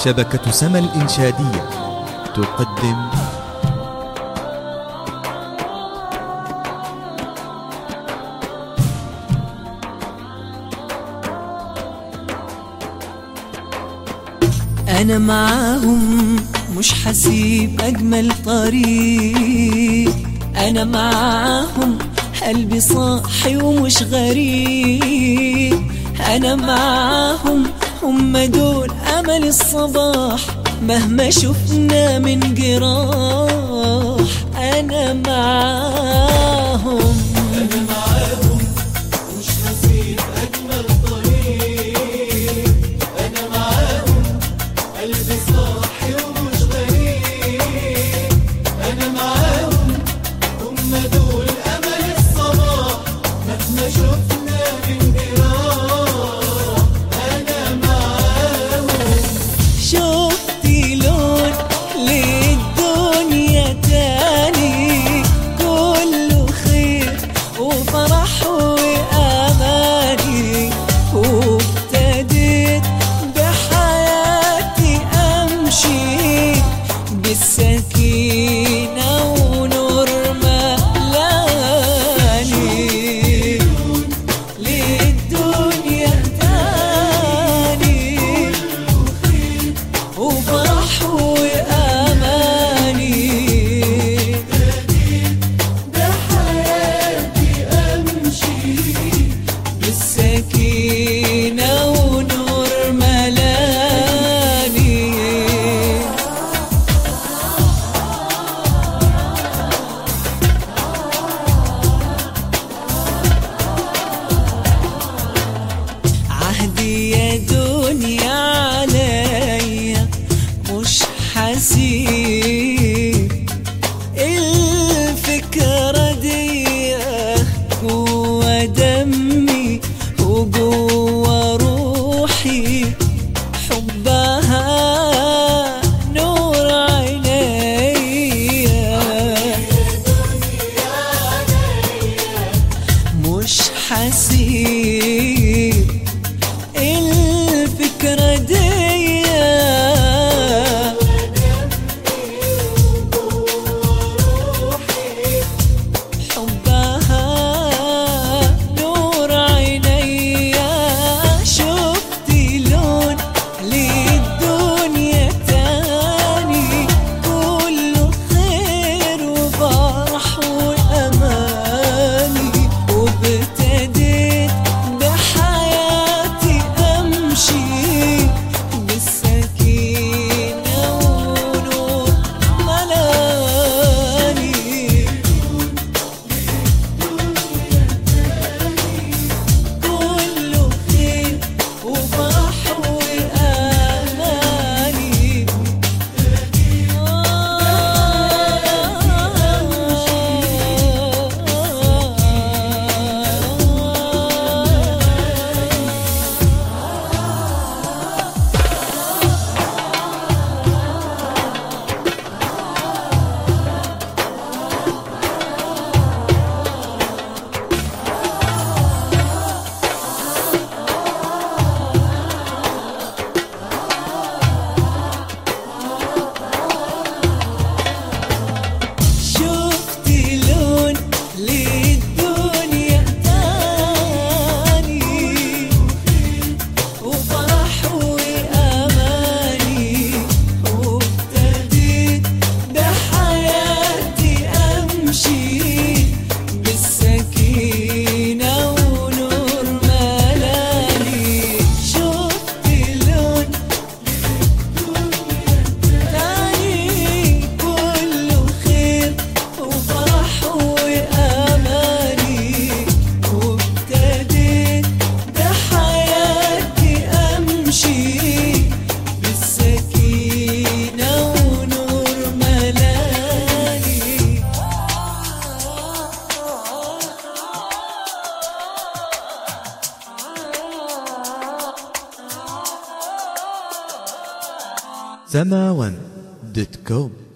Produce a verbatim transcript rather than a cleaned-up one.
شبكة سما الإنشادية تقدم أنا معاهم مش حسيب أجمل طريق، أنا معاهم قلبي صاحي ومش غريب، أنا معاهم هم دول أمل الصباح مهما شفنا من جراح. أنا معاهم أنا معاهم مش حسيب أجمل طريق، أنا معاهم قلبي صاحي ومش غريب، أنا معاهم هم دول أمل الصباح مهما شفنا من جراح. أنا معاهم شفتي لون للدنيا تاني كله خير وفرح وأماني، وابتديت بحياتي أمشي بالسكينة ونور ملاني للدنيا تاني وفرح وأماني، بحياتي أمشي بالسكينة ونور ملاني. عهدي يا دنيا عليا مش حسيب، الفكرة دي جوا دمي وجوا روحي، حبها نور عينيا مش حسيب، الفكرة دي حبها نور عينيا. شفتي لون للدنيا تاني كله خير وفرح وأماني، وابتديت بحياتي أمشي بالسكينة ونور ملاني كله خير وفرح وأماني. شفتي لون للدنيا تاني وفرح وأماني، وابتديت بحياتي أمشي بالسكينة ونور ملاني. شفتي لون تاني كله خير وفرح وأماني، وابتديت بحياتي أمشي بالسكينة ونور ملاني. سما ون دوت كوم.